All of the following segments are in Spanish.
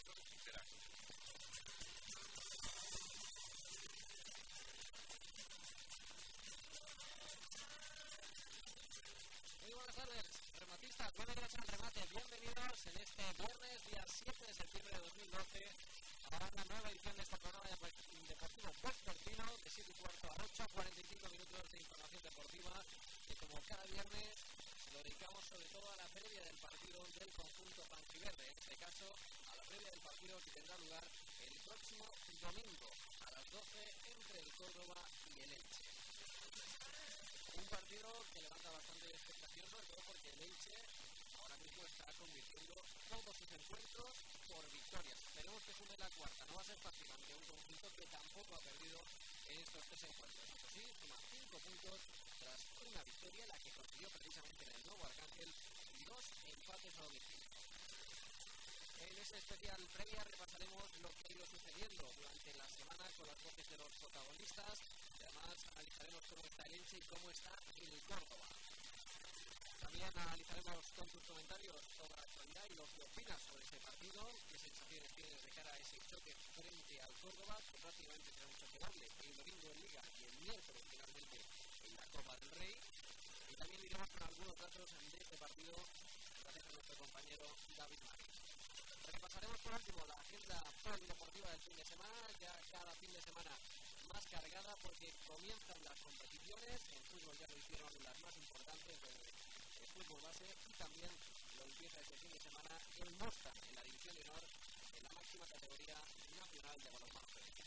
momento de sincerar. Muy buenas tardes, rematistas, bienvenidos al remate, bienvenidos en este viernes, día 7 de septiembre de 2012, a una nueva edición de este programa deportivo vespertino, de 7 y cuarto a 8, 45 minutos de información deportiva, que como cada viernes lo dedicamos sobre todo a la previa del partido del conjunto blanquiverde, en este caso a la previa del partido que tendrá lugar el próximo domingo a las 12 entre el Córdoba y el Elche. Un partido que levanta bastante expectación, sobre todo porque el Elche ahora mismo está convirtiendo todos sus encuentros por victorias. Esperemos que sume la cuarta, no va a ser fácil ante un conjunto que tampoco ha perdido en estos 3 encuentros. Eso sí, suma 5 puntos tras una victoria, la que consiguió precisamente en el Nuevo Arcángel, y 2 empates a domicilio. En ese especial previa repasaremos lo que ha ido sucediendo durante la semana con las voces de los protagonistas. Además, analizaremos cómo está el Elche y cómo está el Córdoba. También analizaremos con tus comentarios sobre la actualidad y lo que opinas sobre ese partido, qué sensaciones tienes de cara a ese choque frente al Córdoba, que prácticamente será un choque doble, el domingo en Liga y el miércoles finalmente en la Copa del Rey. Y también iremos con algunos datos de este partido gracias a nuestro compañero David Márquez. Repasaremos por último la agenda polideportiva del fin de semana, ya cada fin de semana más cargada porque comienzan las competiciones. En fútbol ya lo hicieron las más importantes del fútbol base, y también lo empieza este fin de semana el Mostar en la división de honor en la máxima categoría nacional de balonmano.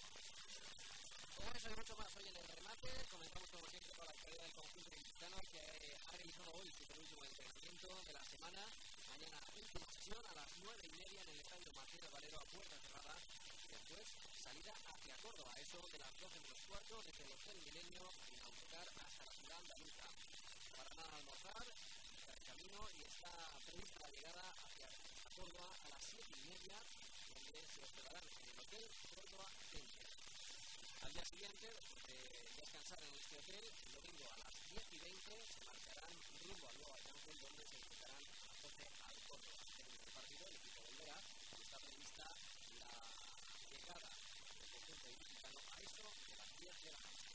Todo eso y mucho más hoy en el remate. Comenzamos como siempre con la actualidad del conjunto ilicitano, que ha realizado hoy su penúltimo entrenamiento de la semana. Mañana última sesión a las 9:30 en el estadio Martínez Valero a puerta cerrada, y después salida hacia Córdoba, eso de las 12 menos cuarto desde el Hotel Milenio en autocar hasta la ciudad andaluza. Para nada almorzar, está en camino y está prevista la llegada hacia Córdoba a las 7:30, donde se hospedarán en el Hotel Córdoba Center. Al día siguiente, después de descansar en este hotel, el domingo a las 10:20 se marcharán rumbo al Nuevo Arcángel, donde se enfrentarán a las 12 al Córdoba. En este partido el equipo volverá y está prevista la llegada del conjunto ilicitano a eso de las 10 de la noche.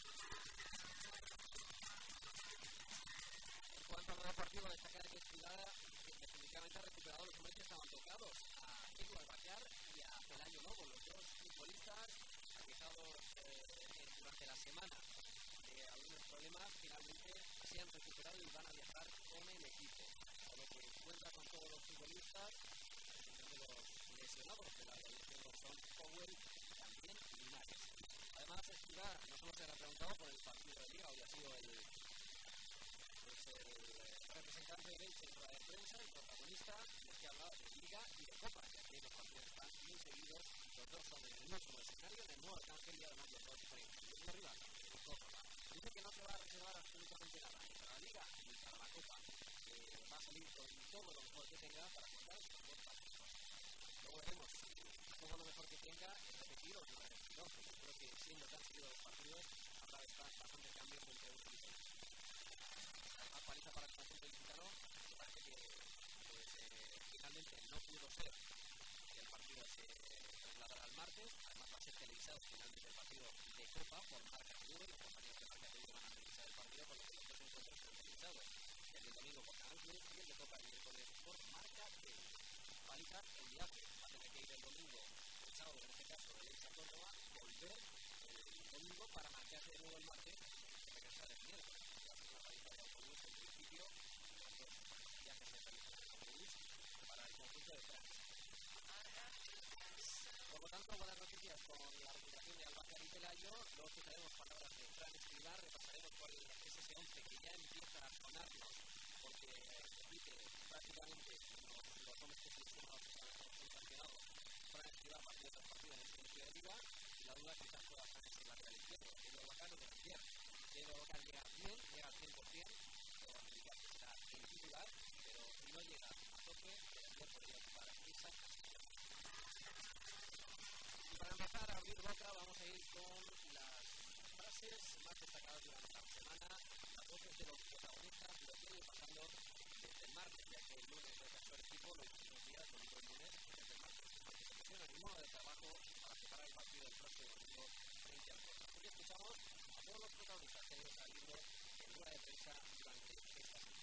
En cuanto a lo deportivo, destacar que Escribada definitivamente ha recuperado los hombres que estaban tocados, a Edu Albacar y a Pelayo Lobo, los dos futbolistas aquejados durante la semana de algunos problemas. Finalmente se han recuperado y van a viajar con el equipo, por lo que cuenta con todos los futbolistas. De los lesionados de la lesión son Powell y también Linares. Además, Escribá no solo se le ha preguntado por el partido de Liga, hoy ha sido el representante de Elche en rueda de prensa, el protagonista, es que hablaba de Liga y de Copa, ya que los partidos están muy seguidos, los dos son en el mismo escenario, en el Nuevo Arcángel, y además los dos diferentes. El mismo rival, el Córdoba. Dice que no se va a reservar absolutamente nada, ni para la Liga ni para la Copa, que va a salir con todo lo mejor que tenga para contar estos dos partidos. Luego veremos si todo lo mejor que tenga es repetir o no es repetir. Yo creo que siendo tan seguidos los partidos, habrá bastante cambios entre uno y otro. La paliza para el conjunto ilicitano, me parece que finalmente no pudo ser que el partido se trasladara al martes. Además va a ser televisado finalmente el partido de Copa por Marca TV. Los compañeros de Marca TV van a televisar el partido, con lo que los dos encuentros son televisados. El del domingo por Canal Plus y el de Copa el miércoles por Marca TV. Paliza el viaje, va a tener que ir el domingo, el sábado en este caso, el Elche a Córdoba, volver el domingo para marcharse de nuevo el martes y regresar el miércoles. En principio, los dos viajes se realizan en autobús para el conjunto de Francia. Por lo tanto, buenas noticias con la recuperación de Albacar y Pelayo. Luego escucharemos palabras de Fran Escribá, repasaremos cuál es ese 11 que ya empieza a sonarnos, porque repite prácticamente los hombres que seleccionados son sancionados. Fran Escribá partido tras partido en el inicio de Liga, y la duda quizás pueda ser en el lateral izquierdo. El Albacar no tiene izquierdo. El Albacar llega bien, llega al 100%, pero aplicar que está en titular, pero si no llega a tope, el podría ocupar esa posición. Y para empezar a abrir boca, vamos a ir con las frases más destacadas durante la semana, las voces de los protagonistas, lo que viene pasando desde el martes, ya que el lunes descansó el equipo, los últimos días, domingo y lunes, desde el martes semana de trabajo para preparar el partido del próximo domingo frente al Córdoba. Hoy escuchamos a todos los protagonistas que han ido saliendo en rueda de prensa durante esta semana.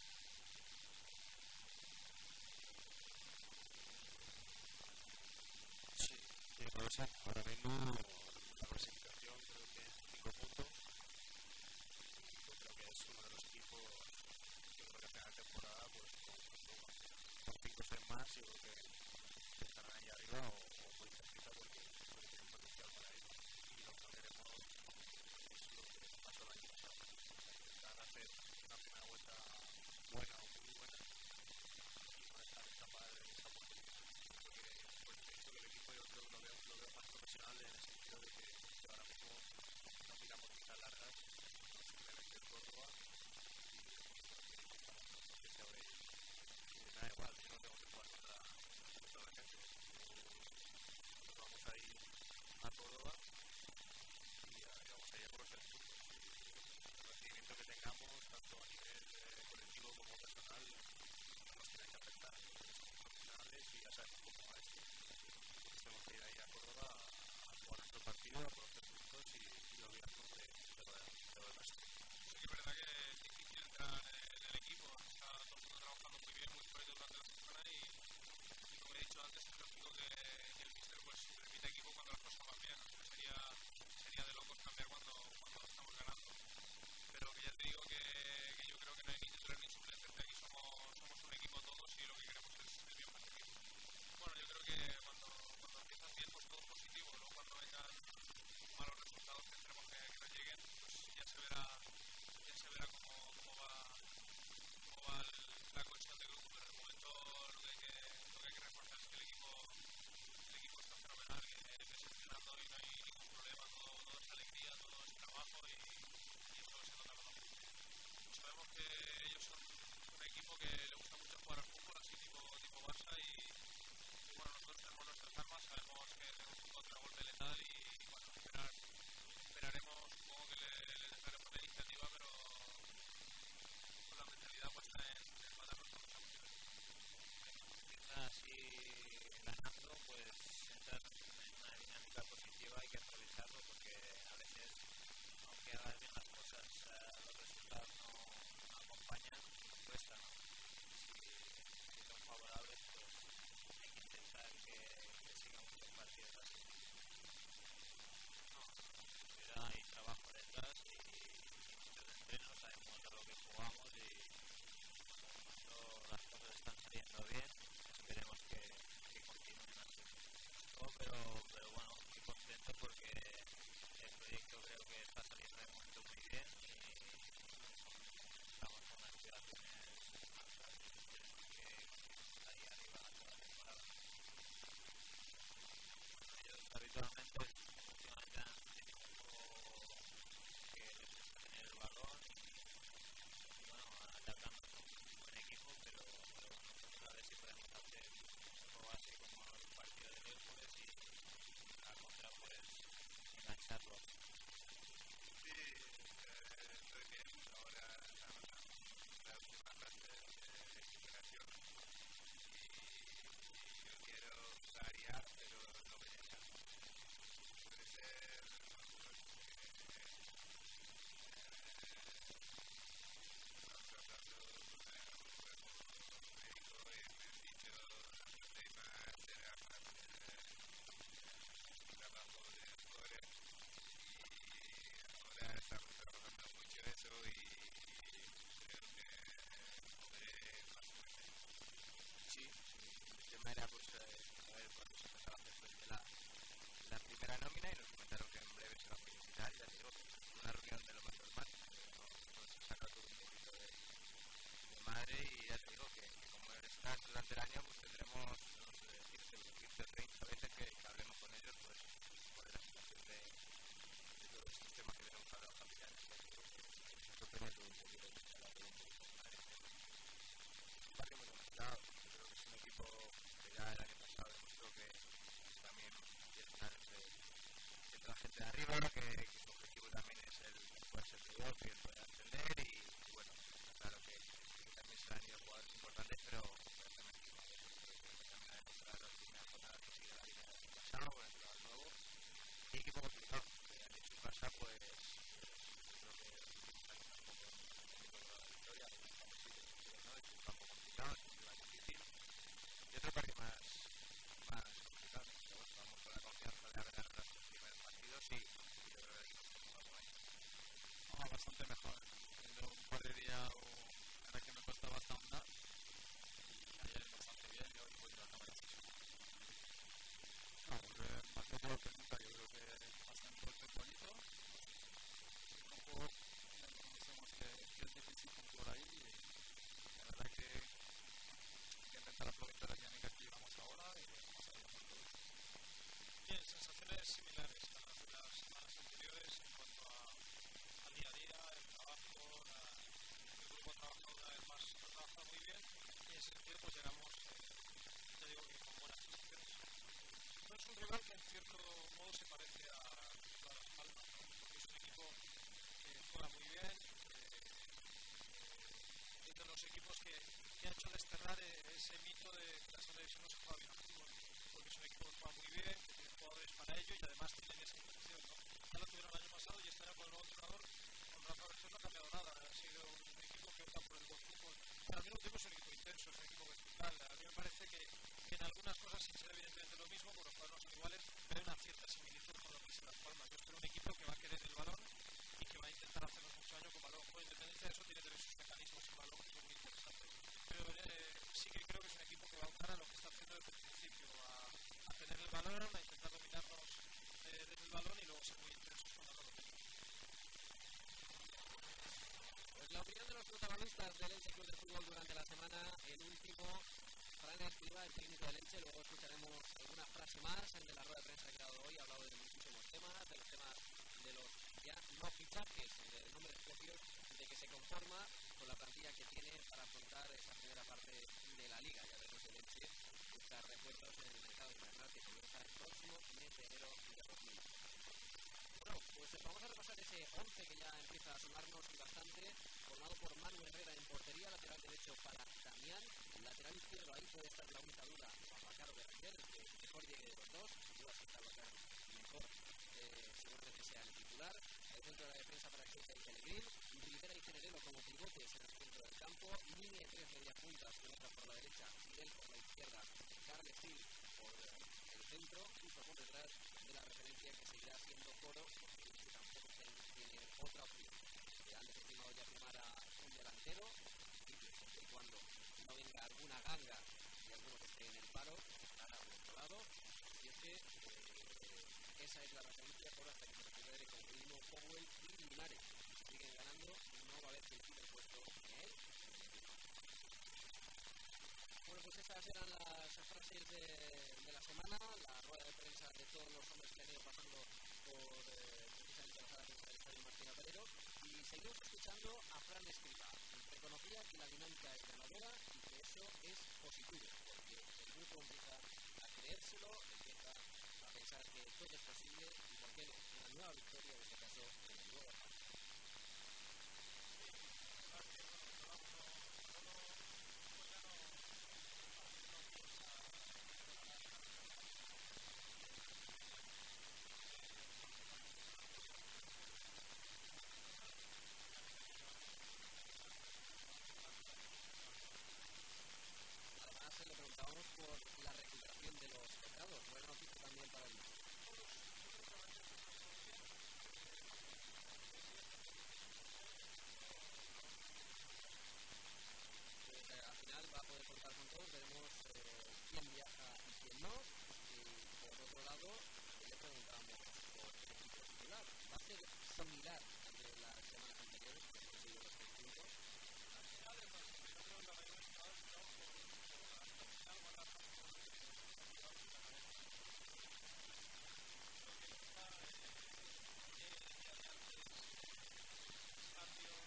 Sí, no lo sé. Ahora mismo la clasificación creo que es 5 puntos. Yo creo que es uno de los equipos que creo que a final de temporada pues con 5 o 6 más yo creo que estarán ahí arriba o muy cerquita porque tienen potencial para ello. Y lo que veremos es lo que pasó el año pasado. Intentar hacer una primera vuelta buena o muy buena y no dejar escapar esa oportunidad. Porque pues he visto que el equipo yo creo que lo veo más profesional en el sentido de que ahora mismo no miramos quizás largas, no simplemente el Córdoba y que se abre y me da igual, yo no tengo que jugar contra la gente. Nosotros vamos a ir a Córdoba y vamos a ir a por los 3 puntos. El recibimiento que tengamos, tanto a nivel colectivo como personal, no nos tiene que afectar. Somos profesionales y ya sabemos cómo va esto. Tenemos que ir ahí a Córdoba a jugar nuestro partido, a por los 3 puntos y olvidarnos de lo demás. Sí que es verdad que es difícil entrar en el equipo, está todo el mundo trabajando muy bien, muy fuerte durante la semana y como he dicho antes, es lógico que el míster pues repita equipo cuando las cosas van bien, o sea, sería de locos cambiar cuando estamos ganando, pero que ya te digo que yo creo que no hay ni titular ni suplente, que aquí somos un equipo todos y lo que queremos es bien para el equipo. Bueno, yo creo que cuando empiezas bien pues todo es positivo, luego cuando vengan malos resultados que esperemos que no lleguen, pues ya se verá cómo va la cohesión de grupo, pero de momento lo que hay que reforzar es que el equipo está fenomenal, que se está entrenando y no hay ningún problema, todo es alegría, todo es trabajo y eso se nota cuando sabemos que ellos son un equipo que le gusta mucho jugar al fútbol, así tipo Barça y bueno, nosotros tenemos nuestras armas, sabemos que tenemos un contragolpe letal y bueno, esperaremos, supongo que les dejaremos la iniciativa, pero con la mentalidad puesta en matar nuestra lucha muy bien. Quizás así ganando pues entras en una dinámica positiva, hay que aprovecharlo porque a veces aunque hagas bien las cosas los resultados no acompañan, cuesta, ¿no? Si son favorables pues hay que intentar que sigan muchos partidos así. No, hay trabajo detrás y muchos entrenos, sabemos a lo que jugamos y las cosas están saliendo bien, esperemos que continúen así. No, pero bueno, estoy contento porque el proyecto creo que está saliendo de momento muy bien y estamos con aspiraciones altas y tenemos que estar ahí arriba toda la temporada. Ellos habitualmente últimamente han tenido un juego que les gusta tener el balón y bueno, atacando con un buen equipo, pero nosotros a ver si podemos hacer un juego así como el partido de miércoles y a contra pues engancharlo. Sí, estoy bien, ahora la última fase de recuperación y yo quiero variar, pero no me deja. Puede ser Era pues a ver cuando se empezaba a hacer pues la primera nómina y nos comentaron que en breve se va a felicitar y ya digo que una reunión de lo más normal, nos saca todo un poquito de madre y ya te digo que como estás durante el año pues tendremos no sé decirte 15 o 30 veces que hablemos con ellos pues por la situación de todos estos temas que tenemos hablado familiares, ya te digo que eso depende todo un poquito de la un poquito de madre. Igual que hemos comentado, yo creo que es un equipo que ya el año pasado demostró que también tiene ganas de toda la gente de arriba, que su objetivo también es el poder ser peor, que poder ascender y bueno, claro que también se han ido jugadores importantes, pero también ha demostrado las primeras jornadas que sigue la línea del año pasado, Más de todo que nunca, yo creo que pasan todo el bonito. Luego reconocemos que es difícil por ahí y la verdad que intentar aprovechar la dinámica que llevamos ahora y vamos a ver todo. Bien, sensaciones similares a las de las semanas anteriores en cuanto al día a día, el trabajo, el grupo ha trabajado una vez más, ha trabajado muy bien y en ese sentido pues llegamos, ya digo que con buenas sensaciones. No es un rival que en cierto modo se parece a Las Palmas, ¿no? Porque es un equipo que juega muy bien, es de los equipos que ha hecho desterrar ese mito de que la segunda división no se juega bien al fútbol, porque es un equipo que juega muy bien, que tiene jugadores para ello y además tienen esa intención, ¿no? Ya lo tuvieron el año pasado y este año con el nuevo entrenador, con Rafa Vergés no ha cambiado nada, ha sido un equipo que opta por el buen fútbol, pero al mismo tiempo es un equipo intenso, es un equipo vertical. A mí me parece que en algunas cosas, sin ser evidentemente lo mismo, porque los jugadores no son iguales, pero hay una cierta similitud con lo que es Las Palmas. Yo espero un equipo que va a querer el balón y que va a intentar hacernos mucho daño con balón. Con independencia de eso tiene también sus mecanismos con balón que son muy interesantes. Pero sí que creo que es un equipo que va a optar a lo que está haciendo desde el principio, a tener el balón, a intentar dominarnos desde el balón y luego ser muy intensos cuando no lo tenemos. Pues la opinión de los protagonistas del Elche Club de Fútbol durante la semana, el último, Fran Escribá, el técnico del Elche. Luego escucharemos alguna frase más en de la rueda de prensa que ha dado hoy. Ha hablado de muchísimos temas, de los temas de los ya no fichajes, de nombres propios, de que se conforma con la plantilla que tiene para afrontar esa primera parte de la Liga. Ya veremos el Elche buscar refuerzos en el mercado invernal que comienza el próximo mes de enero de 2020. Bueno, pues vamos a repasar ese 11 que ya empieza a sonarnos bastante, formado por Manu Herrera en portería, lateral derecho para Damián, lateral izquierdo ahí puede estar la única duda, Babacar o Berger, el que mejor llegue de los dos, sin duda si está Babacar mejor, seguramente sea el titular. El centro de la defensa para Keita y Pellegrín, Rivera y Cenerelo como pivotes en el centro del campo, línea de tres medias puntas, Cuenca por la derecha, Fidel por la izquierda, Carles Gil por el centro, justo por detrás de la referencia que seguirá siendo Coro, porque tampoco tiene otra opción. Han desestimado ya firmar a un delantero, siempre y cuando no venga alguna ganga y alguno que esté en el paro, estará a nuestro lado. Y es que esa es la referencia por hasta que se recupere con Grino, Powell y Linares. Si siguen ganando, no va a haber quien quite el puesto ni a él. Bueno, pues esas eran las frases de la semana, la rueda de prensa de todos los hombres que han ido pasando por precisamente la sala de prensa del Estadio Martín Perero, y seguimos escuchando a Fran Escribá. Reconocía que la dinámica es ganadora y que eso es positivo, porque el grupo empieza a creérselo, empieza a pensar que todo es posible y por qué no, una nueva victoria en este caso en el nuevo campo. Además, le preguntábamos por la recuperación de los pecados. Buena noticia también para el mundo. Pues al final va a poder contar con todos. Veremos quién viaja y quién no. Y por otro lado, le preguntábamos por el equipo titular. ¿Va a ser similar al de las semanas anteriores? Que hemos sido los 6 puntos. Al final es más, yo creo que la mayoría de los jugadores no por la capital guardar más jugadores que los jugadores de la cabeza. Lo que gusta es el día de antes, cambios,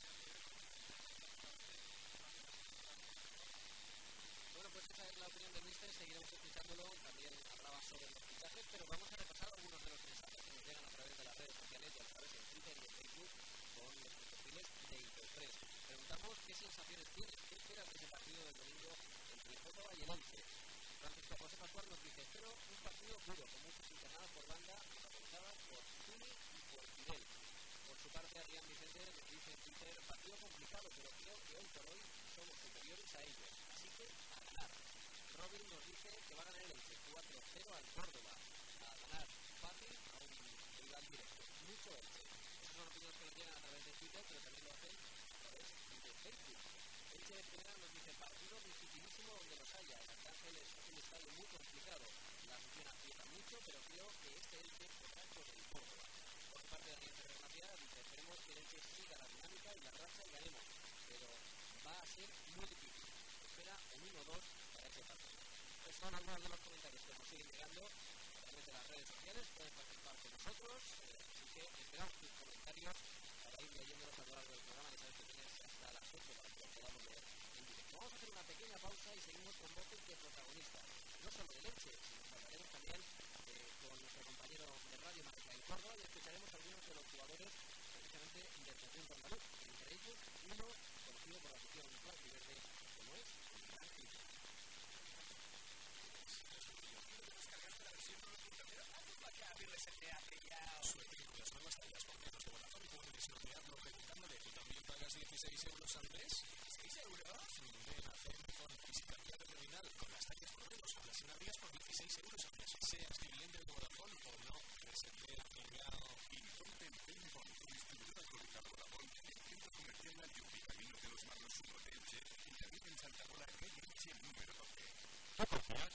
Bueno, pues esa es la opinión del míster, seguiremos escuchándolo, también hablaba sobre los fichajes, pero vamos a repasar algunos de los mensajes que nos llegan a través de las redes sociales y a través de Twitter y de Facebook con los perfiles de Interpress. Preguntamos qué sensaciones tienes, qué esperas de ese partido del domingo entre el Córdoba y el Elche. Francisco José Pascual nos dice, espero un partido duro, con muchas internadas por banda, protagonizadas por Zuni y por Fidel. Por su parte, Adrián Vicente nos dice en Twitter, partido complicado, pero creo que hoy por hoy somos superiores a ellos, así que a ganar. Robin nos dice que va a ganar el Elche 4-0 al Córdoba, a ganar fácil a un rival directo. Mucho Elche. Esas son opiniones que nos llegan a través de Twitter, pero también lo hacen a través de Facebook. Elche de primera nos dice partido dificilísimo donde los haya. El Arcángel es un estadio muy complicado. La afición aprieta mucho mucho, pero creo que este Elche podrá con el Córdoba. Por su parte, Daniel Ferrer Macías dice: esperemos que el Elche siga la dinámica y la racha y ganemos, pero va a ser muy difícil. Espera un 1-2 para ese partido. Estos son algunos de los comentarios que nos siguen llegando a través de las redes sociales. Pueden participar con nosotros, así que esperamos tus comentarios para ir leyéndolos a lo largo del programa. Ya sabes que tienes hasta las 8 para que los podamos leer en directo. Vamos a hacer una pequeña pausa y seguimos con voces de protagonistas, no solo de Elche, sino que hablaremos también con nuestro compañero de Radio Marca en Córdoba y escucharemos a algunos de los jugadores precisamente del conjunto andaluz, entre ellos uno conocido por la afición blanquiverde como es el Gran Cristo. Las nuevas tallas completos de Vodafone pueden desbloquearlo preguntándole: ¿tú también pagas 16 euros al mes? ¿16 euros? Ven a Zenfone y si cambias de terminal con las tallas modelos o las sinabrías por 16 euros al mes. Seas cliente de Vodafone o no, resetea pegado y ponte en Zenfone, tu distribuidor autorizado Vodafone, en el centro comercial Antioquia, camino de los Marlos 1 de Elche y también en Santa Pola, calle Elche número 12. ¿Tú confías?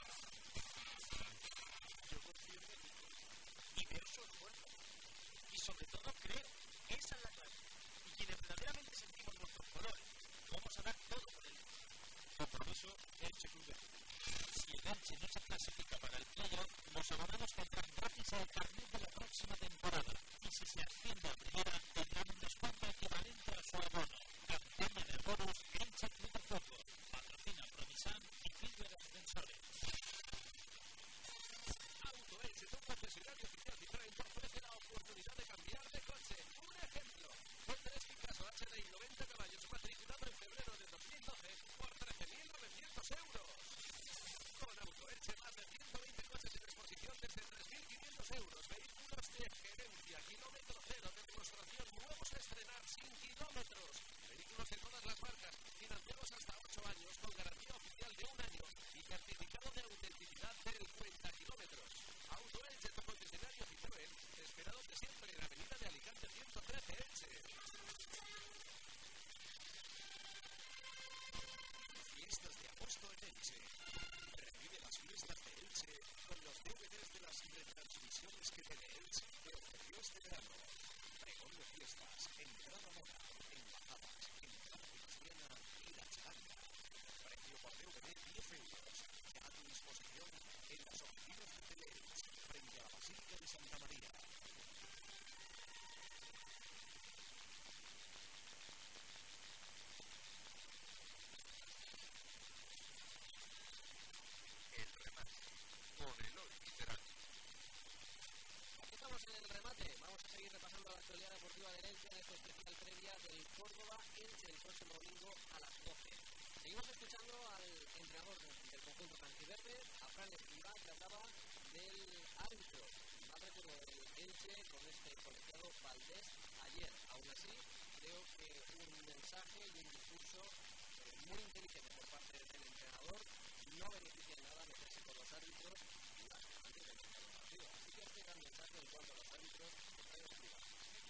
Yo confío en mí y veo su esfuerzo. Y sobre todo creo, esa es la clave. Y quienes verdaderamente sentimos nuestros colores, vamos a dar todo por él. Compromiso Elche Club de Fútbol. Si el Elche no se clasifica para el playoff, los abonados tendrán gratis el carnet de la próxima temporada. Y si se asciende a primera, tendrán un descuento equivalente a su abono. Campaña de bonos Elche Club de Fútbol. Patrocina Promisan y Fiber Ascensores. Auto Elche, tu concesionario oficial Citroën, te ofrece la oportunidad de cambiar de coche. Un ejemplo: Honda Picasso HDI 90 caballos matriculado en febrero de 2012 por 13.900 euros. Con Auto Elche, más de 120 coches en exposición desde 3.500 euros. Vehículos de gerencia, kilómetro cero, de demostración, nuevos a estrenar sin kilómetros. Vehículos de todas las marcas, financiados hasta 8 años, con garantía oficial de 1 año y certificado de autenticidad del 50 kilómetros. Auto Elche, tu concesionario Citroën, te espera donde siempre, en la avenida de Alicante 113, Elche. Fiestas de agosto en Elche. Revive las fiestas de Elche con los DVDs de las retransmisiones que Teleelche te ofreció este verano. Pregón de fiestas, entrada moda, embajadas, entrada cristiana y la charanga. Precio por DVD 10 euros. Ya a tu disposición en las oficinas de Teleelche, frente a la Basílica de Santa María. El remate con Eloy Visceral. Aquí estamos en el remate. Vamos a seguir repasando la actualidad deportiva del Elche en esta especial previa del Córdoba Elche el próximo domingo a las 12. Seguimos escuchando al entrenador del conjunto blanquiverde, a Fran Escribá, que hablaba del árbitro. Mal recuerdo del Elche con este colegiado Valdés ayer. Aún así, creo que un mensaje y un discurso muy inteligente por parte del entrenador. No beneficia en nada meterse con los árbitros antes de empezar el partido. Así que este gran mensaje en cuanto a los árbitros de los privados.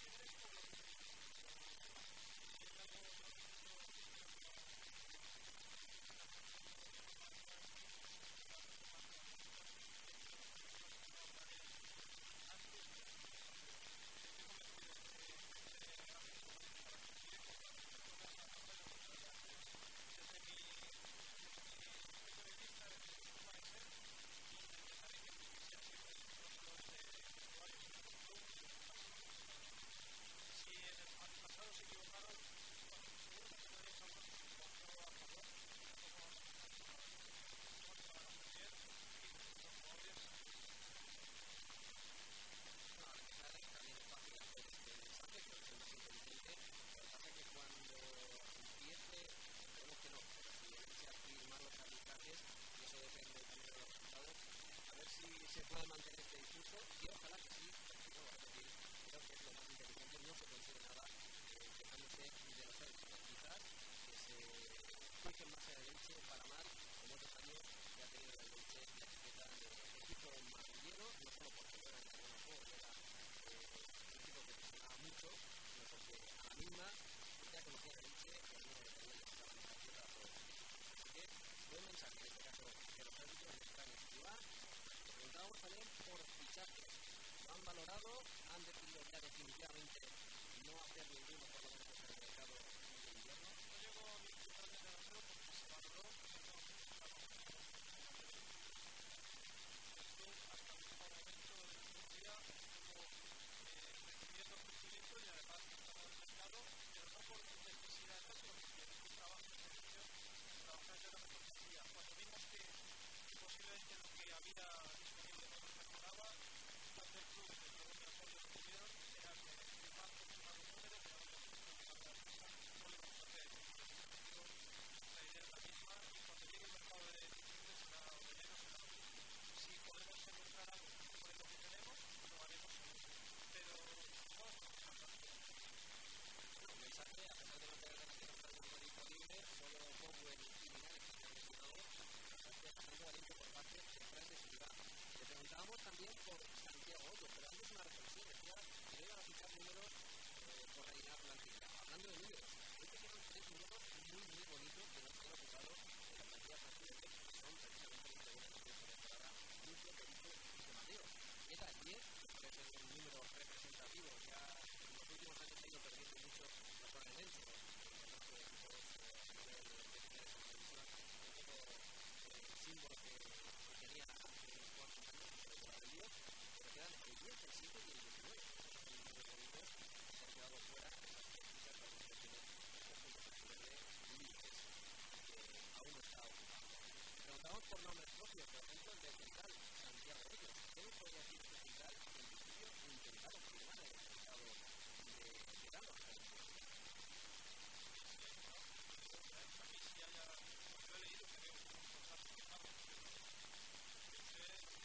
Se puede mantener este discurso y ojalá que sí, porque vuelvo a repetir, creo que es lo más inteligente, no se consigue nada quejándose de los árbitros, quizás que se fijen más en el Elche para mal, como otros años que ha tenido el Elche la etiqueta de equipo marrullero, no solo porque era el Mónaco, era un equipo que presionaba mucho, sino porque a la misma ya conocía el Elche que no tenía que estar en la tierra a todos. Así que buen mensaje en este caso de los árbitros de Fran Escribá. Preguntábamos también por fichajes lo han valorado, han decidido ya definitivamente no hacer ninguno por lo menos en el mercado de invierno. No llegó a mi total de delantero porque se valoró hasta el último momento del día estuvo recibiendo crecimiento y además estaba en el mercado, pero no por necesidad, no, sino porque el trabajo de selección trabajar ya la mejor plantilla. Cuando vimos que posiblemente lo que había disponible no nos mejoraba, entonces el club desde todo el apoyo que tuvieron era que firmar por firmar un número, que no lo hemos visto en la lista, no lo íbamos a hacer. La idea es la misma y cuando llegue el mercado de diciembre será o de enero será lo mismo. Si podemos encontrar algo por lo que tenemos, lo haremos seguro. Pero no es un mensaje, a pesar de no tener demasiado tiempo disponible, solo Powell y Vidal que están lesionados, bastante valiente por parte de Fran de Silva. Le preguntábamos también por Santiago Hoyo, pero antes una reflexión, decía que no iban a fichar números por rellenar plantilla. Hablando de números, hay que tener 3 números muy bonitos que no se han ocupado en la plantilla precedente, que son precisamente los segundos de temporada, Lucio, Benito y Mateo. Queda 10, que parece un número representativo, ya en los últimos años ha ido perdiendo mucho naturalmente los equipos a nivel de finales de televisión, un poco símbolo que tenía hace unos cuantos años de temporada de Dios, pero quedan el 10, el 7 y el 19. Esos son números bonitos que se han quedado fuera de esas prácticas para los que tienen conjuntos de líderes que aún no está ocupado. Preguntamos por nombres propios, por ejemplo el de central, Santiago Hoyos. ¿Qué nos podría decir este central que en principio intentaron firmar en el mercado de verano hasta el momento? a mí si haya, yo he leído que había un contrato firmado, pero yo sé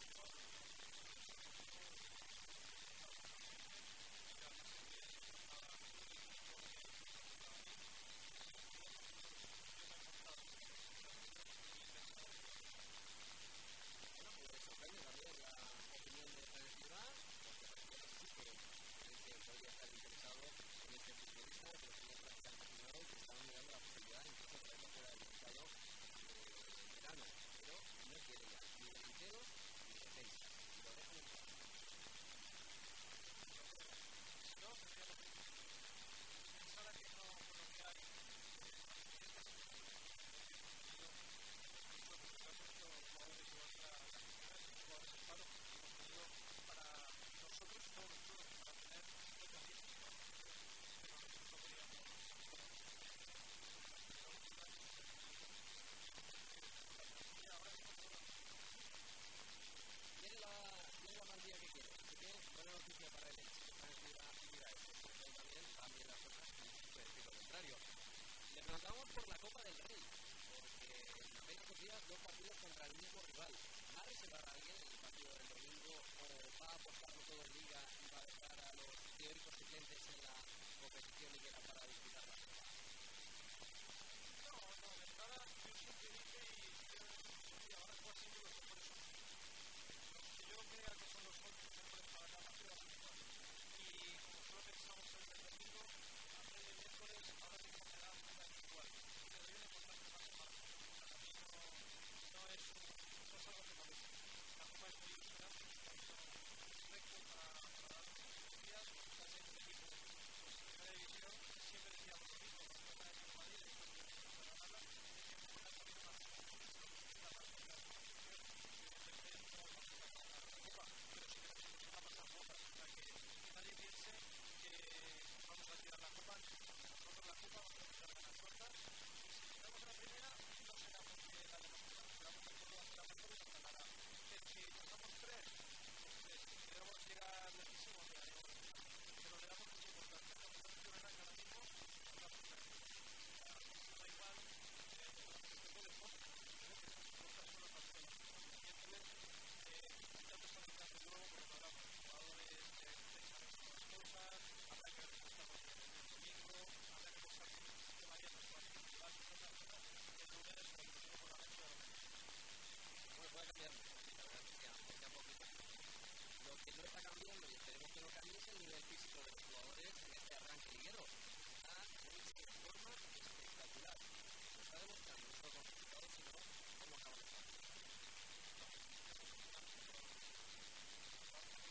Sorprende también la opinión de Fran Escribá, porque parecía que sí que podría estar interesado en este futbolista, que los tenía prácticamente firmado y que estaban mirando la posibilidad incluso de traerlo fuera del mercado de verano, pero no quiere ya ni delanteros ni defensa, y lo dejan en paz. no, tendría lo mismo. Pensara que no, con lo que hay, jugadores igual que la jugadores estados que hemos tenido para nosotros y todos los clubes para tener mucha física, pero nosotros no podíamos Tiene la plantilla que quiere, así que buena noticia para él. Si Fran Escribá mira esto, pero también van bien las cosas y puede decir lo contrario. Le preguntamos por la Copa del Rey, porque en apenas 2 días 2 partidos contra el mismo rival. ¿Va a reservar a alguien el partido del domingo o va a apostarlo todo en Liga y va a dejar a los teóricos suplentes en la competición liguera para disputar la Copa? No, de entrada yo siempre dije y ahora jugar siempre los mejores son los que yo crea que son los mejores para cada partido van a jugar. Y como solo pensamos en el domingo, antes del miércoles, ahora mismo me da igual. Y le doy una importancia más para para mí no es algo que moleste. La Copa es muy ilusionante, es un camino recto para dar días, está siendo un equipo pues, en primera división, siempre decíamos lo mismo, cuando está en el Madrid, después de ganarla, que por tanto tiene más la parte de la competición, evidentemente no vamos a ganar la Copa, pero sí que nos va a pasar cosas, o sea que nadie piense que vamos a tirar la Copa, nosotros la Copa vamos a tirar ganas sueltas, y si llegamos a la primera, no será porque la hemos ganado, será porque el Córdoba será mejor y nos ganará. El que pasamos 3, pues queremos llegar lejísimos de ahí, pero le damos mucha importancia. Nosotros yo verán que ahora mismo estamos tranquilos. Da igual, este gol es poco, creo que estas cosas son las personas. Miércoles, quizás están entrando luego porque habrá jugadores que saben las cosas, habrá que ver cómo estamos el domingo, habrá que pensar que vayan los partidos rivales, todas las cosas. El lunes, el domingo por la noche, No puede cambiar mucho, la verdad es que aunque a poquito. Lo que no está cambiando y esperemos que no cambie es el nivel físico de los jugadores en este arranque liguero. Está en forma espectacular. Lo está demostrando no solo con resultados, sino cómo acaba de estar.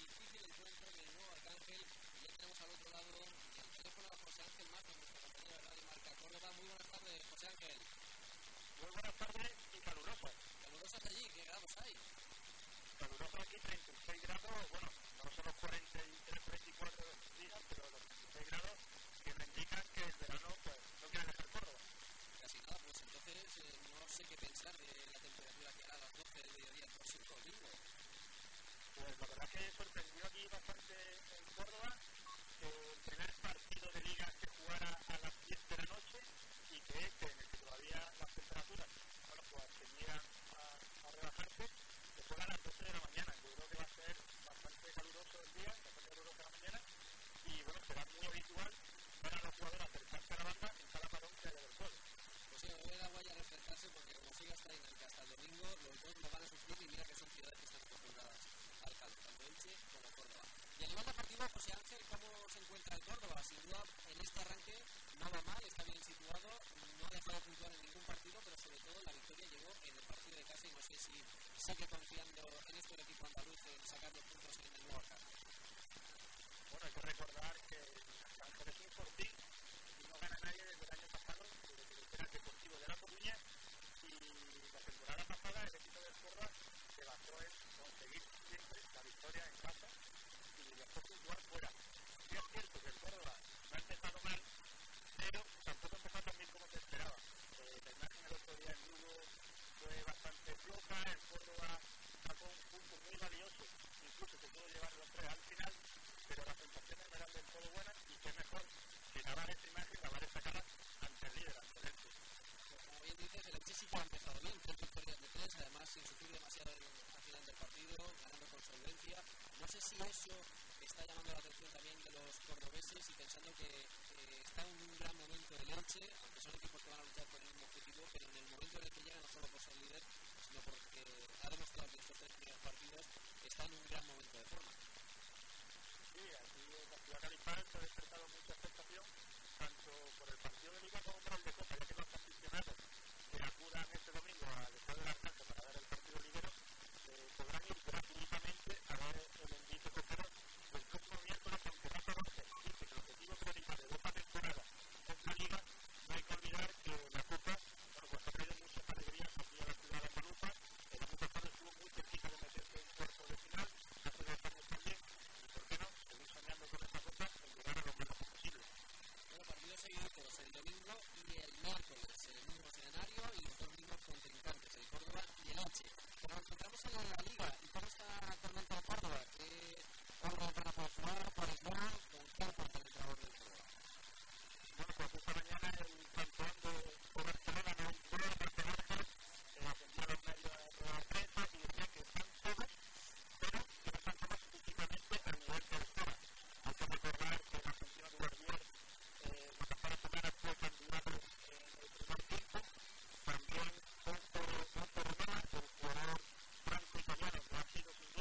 difícil encuentro en el nuevo Arcángel. Y ya tenemos al otro lado el teléfono a José Ángel Matos, nuestro compañero de Radio Marca Córdoba. Muy buenas tardes, José Ángel. Muy buenas tardes y calurosas. Calurosas allí, ¿qué grados hay? Calurosas aquí, 36 grados, bueno, no son los 43, 34 días, pero los 36 grados que me indican que el verano pues no quiere dejar Córdoba. Casi nada, pues entonces no sé qué pensar de la temperatura que hará a las 12 del mediodía el próximo domingo. Pues la verdad que sorprendió aquí bastante en Córdoba el primer partido de liga que jugara a las 10 de la noche y que en el que todavía las temperaturas, bueno, pues tendrían a rebajarse, que juega a las 12 de la mañana. Yo creo que va a ser bastante caluroso el día, bastante caluroso la mañana, y bueno, será muy habitual ver a los jugadores acercarse a la banda en cada parón que haya del juego. Pues sí, hoy el agua ya a refrescarse porque como siga hasta el domingo, los dos lo van a sufrir y mira que son ciudades que están acostumbradas al calor, tanto Elche como Córdoba. Y a nivel deportivo, José Ángel, ¿cómo se encuentra el Córdoba? Sin duda, en este arranque no va mal, está bien situado, no ha dejado de puntuar en ningún partido, pero sobre todo la victoria llegó en el partido de casa y no sé si sigue confiando en esto el equipo andaluz en sacar los puntos en el nuevo Arcángel. Bueno, hay que recordar que Arcángel es un fortín y no gana nadie desde el año pasado, desde que era el Deportivo de La Coruña, y la temporada pasada el equipo del Córdoba se basó en conseguir siempre la victoria en casa y después puntuar fuera. Sí es cierto que el Córdoba no ha empezado mal, pero tampoco empezó tan bien como se esperaba. La imagen el otro día en Lugo fue bastante floja, el Córdoba sacó un punto muy valioso, incluso se pudo llevar los 3 al final, pero las sensaciones no eran del todo buenas y qué mejor que lavar esa imagen, lavar esa cara ante el líder, ante el Elche. Como bien dices, el Elche sí que ha empezado bien, 3 victorias de 3, además sin sufrir demasiado al final del partido, ganando con solvencia. No sé si eso está llamando la atención también de los cordobeses y pensando que está en un gran momento el Elche, aunque son equipos que van a luchar por el mismo objetivo, pero en el momento en el que llega no solo por ser líder, sino porque ha demostrado que estos 3 primeros partidos está en un gran momento de forma. Sí, aquí en la ciudad capital se ha despertado mucha expectación, tanto por el partido de Liga como por el de Copa, ya que los aficionados que acudan este domingo al estadio del Arcángel para ver el partido ligero podrán ir gratuitamente a ver el envite copero el próximo miércoles, aunque Rafa Borges dice que el objetivo prioritario de esta temporada es la Liga. No hay que olvidar que la Copa, bueno, pues ha traído muchas alegrías aquí a la ciudad andaluza. El año pasado estuvo muy cerquita de meterse en cuartos de final, hace 2 años también, y por qué no, seguir soñando con esta Copa en llegar a lo menos posible. Bueno, partidos seguidos el domingo y el miércoles, el mismo escenario y los 2 mismos contrincantes, el Córdoba y el Elche. Pero nos encontramos en la Liga. ¿Y cómo está actualmente el Córdoba? ¿Qué orden van a poder jugar por el Córdoba? ¿Con qué aporta el entrenador del Córdoba? Bueno, pues esta mañana el campeón de Barcelona, no Roberto Borges, atendió a los medios de la prensa y decía que están todos, pero que no están todos únicamente a nivel tercera. Hay que recordar que en Argentina Duverdier la pasada semana fue candidato en el primer tiempo, también Ponto Romana, el jugador franco-italiano que ha sido sin duda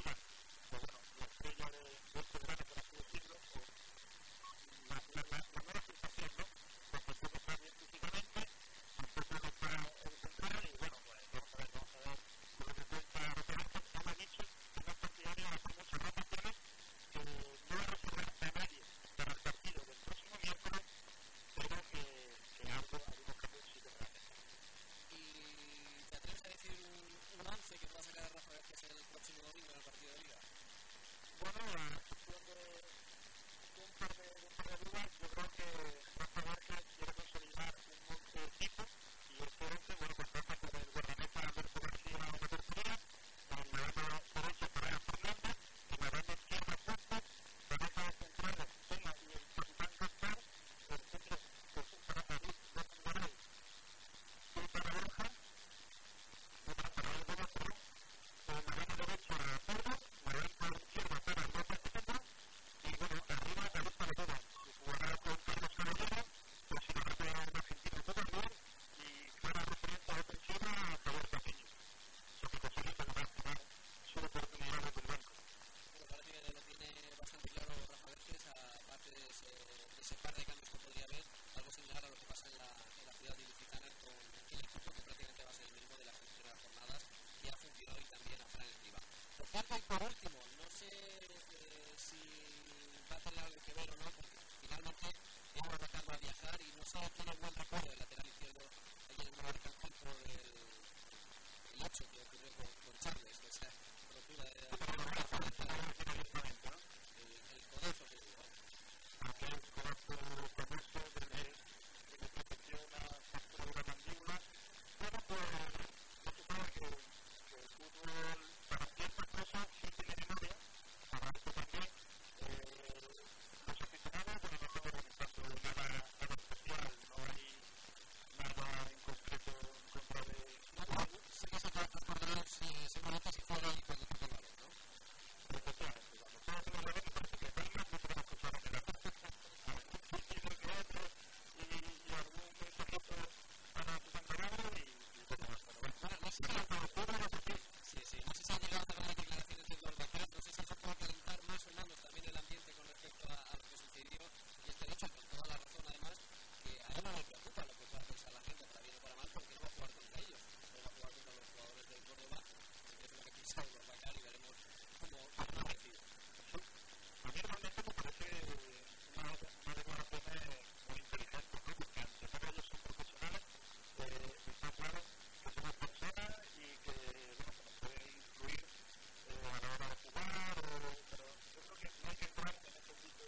cierto, y por último, no sé si va a tener algo que ver o no, porque finalmente hemos tratado a viajar y no sé quién es buen recuerdo del lateral izquierdo ayer en Nueva Arcángel por el hecho que ocurrió con Charles, esa rotura de el codazo que dio. Aquel codazo famoso que le protegió una fractura de la mandíbula. Bueno, pues no se sabe que el fútbol para ciertas cosas sí tiene memoria, para esto también. Los aficionados, bueno, no estamos organizando nada especial, no hay nada en concreto en contra de algo. Sí que se trata por dar seguramente si fuera y cuando toque el balón, ¿no? Efectivamente, cuando todos los balones parece que palmas no tenemos que usar en el algún sitio que otro y algún mensajito para sus entrenadores y poco más. Pero No sé si no sé si ha llegado a las declaraciones de Golbacán, no sé si eso puede calentar más o menos también el ambiente con respecto a lo que sucedió y este hecho, con toda la razón además, que a él no le preocupa lo que pueda pensar la gente para bien o para mal, porque no va a jugar contra ellos, no va a jugar contra los jugadores del Córdoba, que es lo que piensa Golbacán y veremos cómo lo recibe. a mí realmente me parece una declaración muy inteligente, ¿no? Porque ante todo ellos son profesionales, está claro que somos personas y que, bueno, que nos pueden influir a la hora de jugar, pero yo creo que no hay que entrar en ese tipo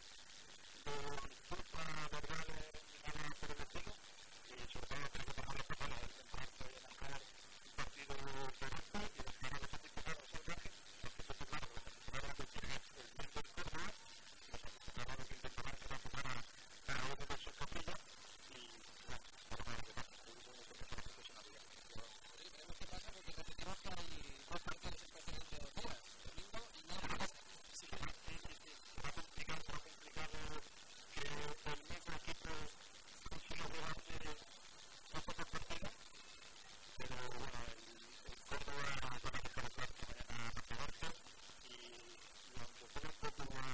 de disculpas verbales ni nada por el estilo, y sobre todo creo que para las personas es centrarse en hacer un partido correcto y dejar a los aficionados al margen, porque eso está claro, los aficionados lo que quieren es el bien del Córdoba, los aficionados lo que intentarán será jugar a cada uno de sus capillas y, bueno, normal que pasa, porque es una profesionalidad. Veremos qué pasa porque repetimos que hay dos partidos en prácticamente 2 días, domingo y miércoles. Sí, será complicado que el mismo equipo consiga llevarse dos o tres partidos, pero bueno, el Córdoba va a dejar claro que vayan a pegarse y aunque sea un poco a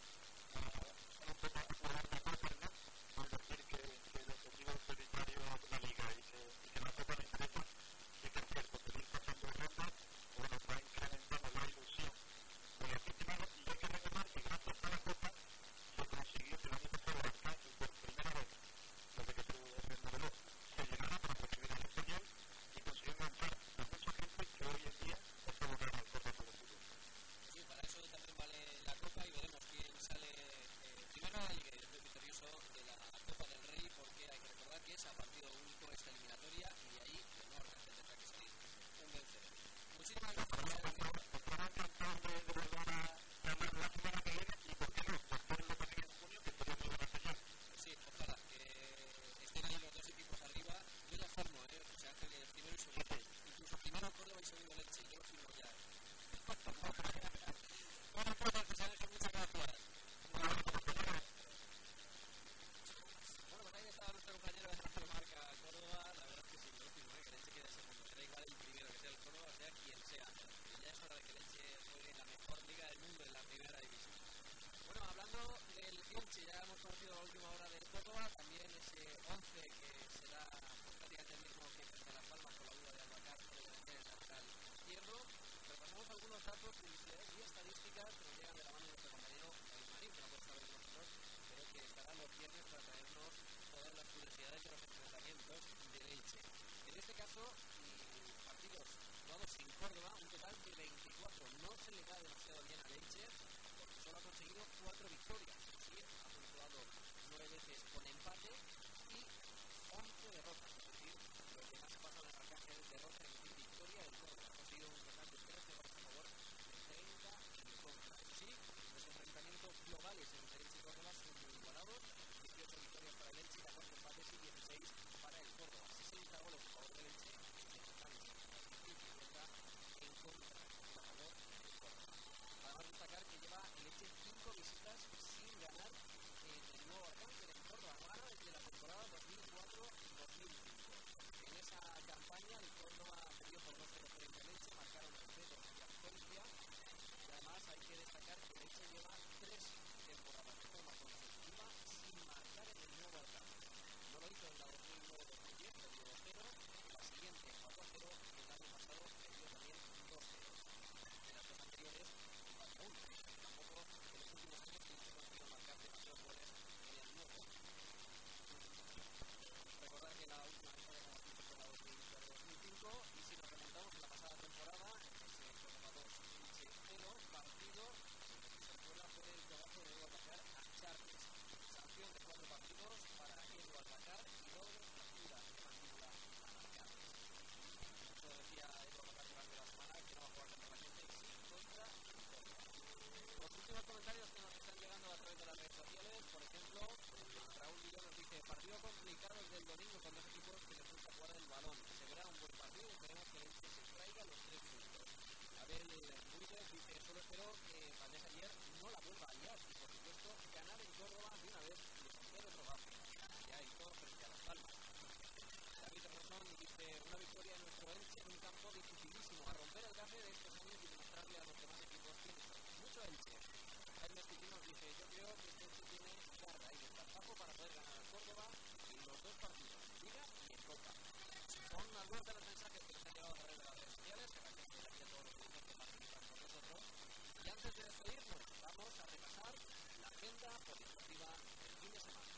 jugar de cosas, ¿no? Por decir que el objetivo es prioritario la Liga y que la Copa le interesa, sí que es cierto que ir pasando rondas, bueno, va incrementando la ilusión de los aficionados y hay que recordar que gracias a la Copa se consiguió que el año pasado Arcángel por primera vez desde que se remodeló se llenara para recibir al Español y consiguió enganchar a mucha gente que hoy en día está jugando al Copa de fútbol. Sí, para eso también vale la Copa y veremos quién sale primero y que es victorioso de la Copa del Rey, porque hay que recordar que es a partido único esta eliminatoria y de ahí el no Arcángel tendrá que salir un vencedor. Muchísimas gracias. Estarán encantados de volver a ganar la semana que viene y por qué no, hacerlo también en junio, que sería muy buena señal. Sí, ojalá que estén ahí los dos equipos arriba. Yo ya firmo, José Ángel, el primero y segundo. Incluso primero Córdoba y segundo Leche, yo lo firmo ya. Bueno, pues José Ángel, muchas gracias. Bueno, pues ahí está nuestro compañero de Radio Marca Córdoba. La verdad es que sí, lo firmo, que Leche quede segundo. Me da igual el primero que sea el Córdoba, sea quien sea. Y ya es hora de que Leche juegue en la mejor liga del mundo, en la primera división. Bueno, hablando del Elche, ya hemos conocido la última hora del Córdoba, también ese 11 que será prácticamente el mismo que frente a Las Palmas con la duda de Albacar o de lateral izquierdo. Repasamos algunos datos publicidades y estadísticas que nos llegan de la mano de nuestro compañero David Marín, que no puede estar con nosotros, pero que estará los viernes para traernos todas las curiosidades de los enfrentamientos del Elche. En este caso, partidos jugados en Córdoba, un total de 24. No se le da demasiado bien al Elche, porque solo ha conseguido 4 victorias. Sí, ha puntuado 9 veces con empate y 11 derrotas. Es decir, lo que más ha pasado en el Arcángel es derrota y victoria. El Córdoba ha conseguido un total de 13 goles a favor y 30 en contra. Sí, los enfrentamientos globales entre Elche y Córdoba son muy igualados. 18 victorias para el Elche, 14 empates y 16 para el Córdoba. 60 goles a favor del Elche, 50 en contra a favor del Córdoba. Además destacar que lleva el Elche 5 visitas sin ganar en el nuevo Arcángel en Córdoba. No gana desde la temporada 2004-2005. En esa campaña el Córdoba perdió por 2-0 frente al Elche, marcaron Alfredo y Asconcia. Y además hay que destacar que el Elche lleva 3 temporadas de forma consecutiva sin marcar en el nuevo Arcángel. No lo hizo en la 2009-2010, perdió 2-0, en la siguiente 4-0 y el año pasado perdió también 2-0. En las dos que Valdés ayer no la vuelva a liar y, por supuesto, ganar en Córdoba de una vez y romper otro gafo. Ya hizo frente a Las Palmas. David Rosón dice: una victoria en nuestro Elche en un campo dificilísimo, a romper el gafe de estos años y demostrarle a los demás equipos que mucho Elche. Jaime Esquiti nos dice: yo creo que este Elche tiene garra y desparpajo para poder ganar a Córdoba en los dos partidos, en Liga y en Copa. Son algunos de los mensajes que nos han llegado a través de las redes sociales, que agradecemos aquí a todos los que participan con nosotros. Y antes de despedirnos, vamos a repasar la agenda polideportiva del fin de semana.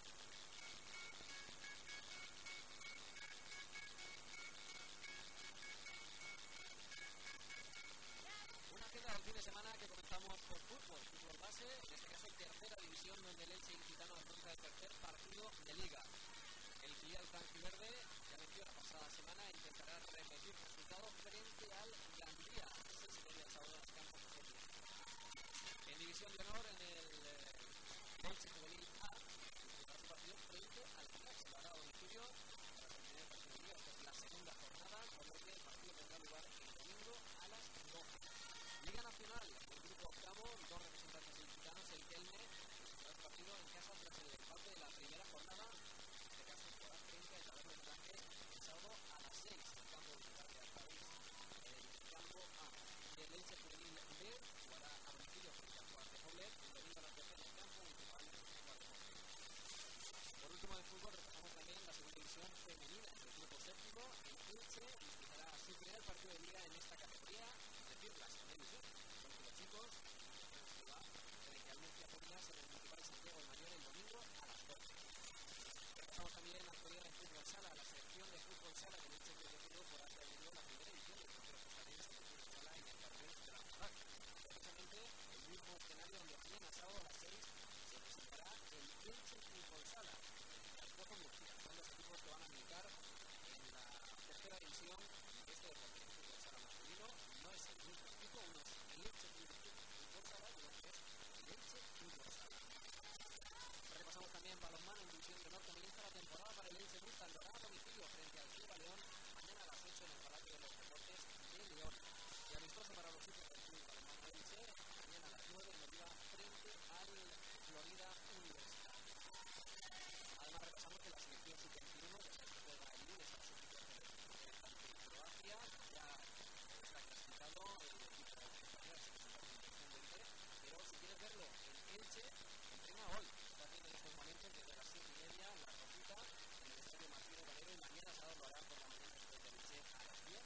Una agenda del fin de semana que comenzamos por fútbol base, en este caso tercera división, donde el Elche Ilicitano afronta el tercer partido de Liga. El filial blanquiverde ya venció la pasada semana e intentará repetir resultado frente al Gandía. Ese se debe al sábado en los campos de Sevilla. En división de honor, en el Elche Juvenil A, disputará su partido frente al Ajax. Lo hará a domicilio para terminar el partido de Liga. Esta es la segunda jornada, por lo que el partido tendrá lugar el domingo a las 12. Liga Nacional, el grupo octavo, dos representantes ilicitanos, el Kelme, disputará su partido en casa tras el empate de la primera jornada. Frente al Taberno de Blanques el sábado a las 6 en el campo de Alcádiz, en el campo A. El Elche Juvenil B jugará a domicilio frente al Juan de Poblet el domingo a las 12 en el campo municipal de Juan de Poblet. Por último, de fútbol repasamos también la segunda división femenina del grupo séptimo. El Elche disputará su primer partido de liga en esta categoría, es decir, la segunda división. Con los chicos frente al Murcia Forinas en el municipal Santiago de Mayor el domingo a las 12. Repasamos también la actualidad de fútbol sala, la sección de fútbol sala que el Elche de fútbol por haber tenido la primera edición del Centro Costarense de Fútbol Sala en el Carmen de la Morac. Precisamente el mismo escenario donde mañana sábado a las 6 se presentará el Elche Fútbol Sala en el Pozo Murcia. Son los equipos que van a militar en la tercera división de este deporte. El fútbol sala masculino no es el mismo equipo, uno es el Elche Fútbol Sala y otro es el Elche Fútbol Sala. Repasamos también balonmano en división de honor. Comienza la temporada para el Elche Murcia. Lo hará a domicilio frente al Club León mañana a las 8 en el Palacio de los Deportes de León. Y amistoso para los chicos del Club Balonmano Elche mañana a las 9 en Oliva frente al Florida Universitario. Además repasamos que la selección sub-21 ya se juega el lunes a las 8 ante Croacia. Ya está clasificado el equipo español, así que es un partido trascendente. Pero si quieres verlo en Elche, entrena hoy. En estos momentos desde las 7:30 en la Rosita en el estadio Martínez Valero, y mañana sábado lo harán por la mañana después del Elche a las 10.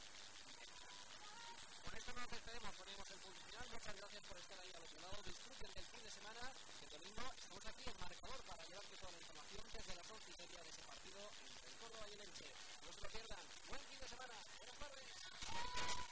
Con esto nos despedimos, ponemos el punto final. Muchas gracias por estar ahí al otro lado. Disfruten del fin de semana. El domingo estamos aquí en Marcador para llevarte toda la información desde las 11:30 de ese partido entre el Córdoba y el Elche. No se lo pierdan. Buen fin de semana. Buenas tardes.